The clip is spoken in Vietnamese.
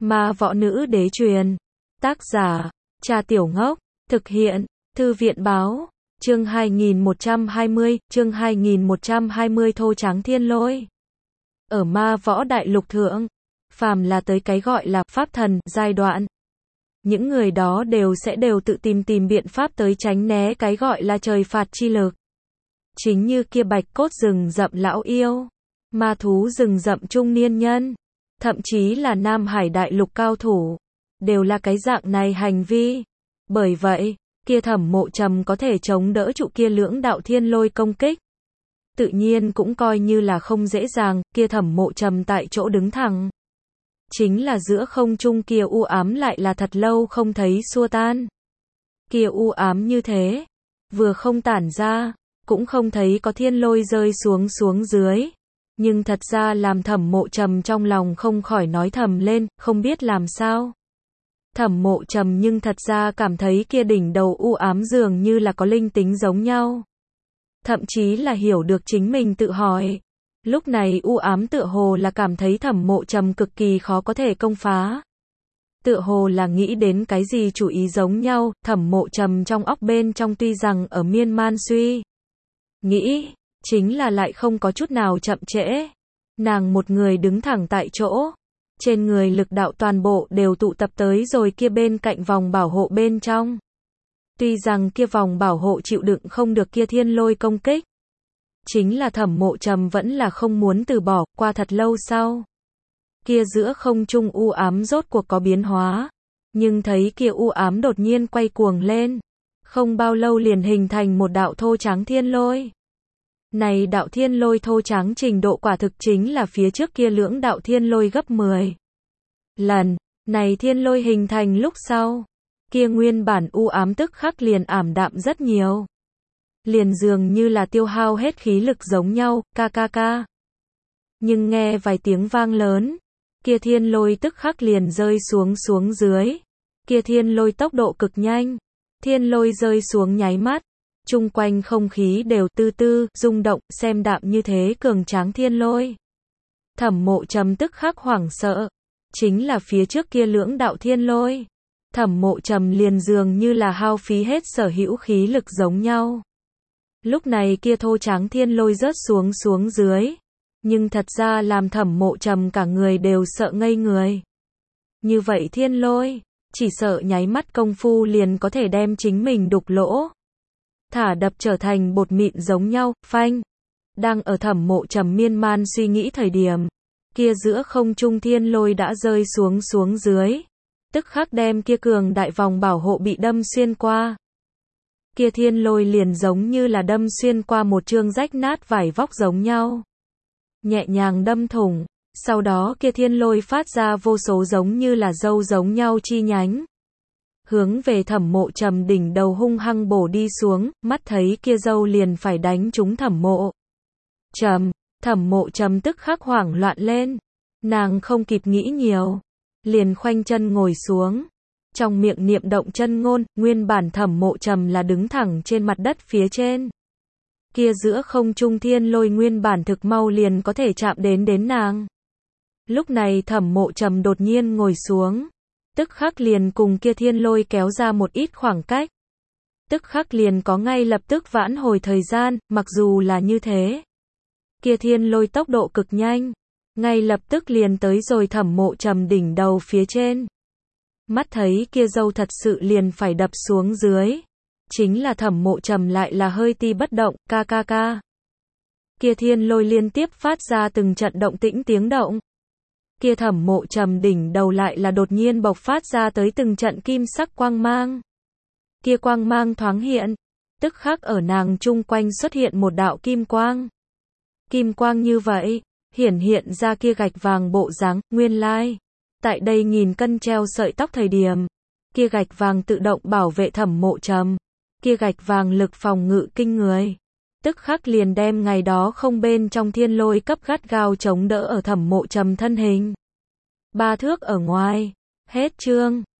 Ma võ nữ đế truyền. Tác giả, Trà Tiểu Ngốc. Thực hiện, Thư viện báo. Chương 2120, Thô Tráng Thiên Lôi. Ở ma võ đại lục thượng, phàm là tới cái gọi là pháp thần giai đoạn, những người đó đều tự tìm biện pháp tới tránh né cái gọi là trời phạt chi lực. Chính như kia bạch cốt rừng rậm lão yêu, ma thú rừng rậm trung niên nhân, thậm chí là Nam Hải đại lục cao thủ, đều là cái dạng này hành vi. Bởi vậy, kia Thẩm Mộ Trầm có thể chống đỡ trụ kia lưỡng đạo thiên lôi công kích, tự nhiên cũng coi như là không dễ dàng. Kia Thẩm Mộ Trầm tại chỗ đứng thẳng, chính là giữa không trung kia u ám lại là thật lâu không thấy xua tan. Kia u ám như thế, vừa không tản ra, cũng không thấy có thiên lôi rơi xuống dưới. Nhưng thật ra làm Thẩm Mộ Trầm trong lòng không khỏi nói thầm lên, không biết làm sao. Thẩm Mộ Trầm nhưng thật ra cảm thấy kia đỉnh đầu u ám dường như là có linh tính giống nhau. Thậm chí là hiểu được chính mình tự hỏi. Lúc này u ám tựa hồ là cảm thấy Thẩm Mộ Trầm cực kỳ khó có thể công phá. Tựa hồ là nghĩ đến cái gì chủ ý giống nhau. Thẩm Mộ Trầm trong óc bên trong tuy rằng ở miên man suy nghĩ, chính là lại không có chút nào chậm trễ. Nàng một người đứng thẳng tại chỗ, trên người lực đạo toàn bộ đều tụ tập tới rồi kia bên cạnh vòng bảo hộ bên trong. Tuy rằng kia vòng bảo hộ chịu đựng không được kia thiên lôi công kích, chính là Thẩm Mộ Trầm vẫn là không muốn từ bỏ. Qua thật lâu sau, kia giữa không trung u ám rốt cuộc có biến hóa, nhưng thấy kia u ám đột nhiên quay cuồng lên, không bao lâu liền hình thành một đạo thô tráng thiên lôi. Này đạo thiên lôi thô tráng trình độ quả thực chính là phía trước kia lưỡng đạo thiên lôi gấp 10 lần. Này thiên lôi hình thành lúc sau, kia nguyên bản u ám tức khắc liền ảm đạm rất nhiều. Liền dường như là tiêu hao hết khí lực giống nhau, ca. Nhưng nghe vài tiếng vang lớn, kia thiên lôi tức khắc liền rơi xuống dưới. Kia thiên lôi tốc độ cực nhanh, thiên lôi rơi xuống nháy mắt, chung quanh không khí đều tư rung động. Xem đạm như thế cường tráng thiên lôi, Thẩm Mộ Trầm tức khắc hoảng sợ. Chính là phía trước kia lưỡng đạo thiên lôi, Thẩm Mộ Trầm liền dường như là hao phí hết sở hữu khí lực giống nhau. Lúc này kia thô tráng thiên lôi rớt xuống dưới, nhưng thật ra làm Thẩm Mộ Trầm cả người đều sợ ngây người. Như vậy thiên lôi, chỉ sợ nháy mắt công phu liền có thể đem chính mình đục lỗ, thả đập trở thành bột mịn giống nhau. Phanh! Đang ở Thẩm Mộ Trầm miên man suy nghĩ thời điểm, kia giữa không trung thiên lôi đã rơi xuống dưới, tức khắc đem kia cường đại vòng bảo hộ bị đâm xuyên qua. Kia thiên lôi liền giống như là đâm xuyên qua một chương rách nát vải vóc giống nhau, nhẹ nhàng đâm thủng. Sau đó kia thiên lôi phát ra vô số giống như là dâu giống nhau chi nhánh, hướng về Thẩm Mộ Trầm đỉnh đầu hung hăng bổ đi xuống. Mắt thấy kia dâu liền phải đánh trúng Thẩm Mộ Trầm, Thẩm Mộ Trầm tức khắc hoảng loạn lên. Nàng không kịp nghĩ nhiều, liền khoanh chân ngồi xuống, trong miệng niệm động chân ngôn. Nguyên bản Thẩm Mộ Trầm là đứng thẳng trên mặt đất phía trên, kia giữa không trung thiên lôi nguyên bản thực mau liền có thể chạm đến nàng. Lúc này Thẩm Mộ Trầm đột nhiên ngồi xuống, tức khắc liền cùng kia thiên lôi kéo ra một ít khoảng cách, tức khắc liền có ngay lập tức vãn hồi thời gian. Mặc dù là như thế, kia thiên lôi tốc độ cực nhanh, ngay lập tức liền tới rồi Thẩm Mộ Trầm đỉnh đầu phía trên. Mắt thấy kia dâu thật sự liền phải đập xuống dưới, chính là Thẩm Mộ Trầm lại là hơi ti bất động. Ca. Kia thiên lôi liên tiếp phát ra từng trận động tĩnh tiếng động. Kia Thẩm Mộ Trầm đỉnh đầu lại là đột nhiên bộc phát ra tới từng trận kim sắc quang mang. Kia quang mang thoáng hiện, tức khắc ở nàng chung quanh xuất hiện một đạo kim quang. Kim quang như vậy, hiện ra kia gạch vàng bộ dáng. Nguyên lai, tại đây 1000 cân treo sợi tóc thời điểm, kia gạch vàng tự động bảo vệ Thẩm Mộ Trầm. Kia gạch vàng lực phòng ngự kinh người, tức khắc liền đem ngày đó không bên trong thiên lôi cấp gắt gao chống đỡ ở Thẩm Mộ Trầm thân hình 3 thước ở ngoài. Hết chương.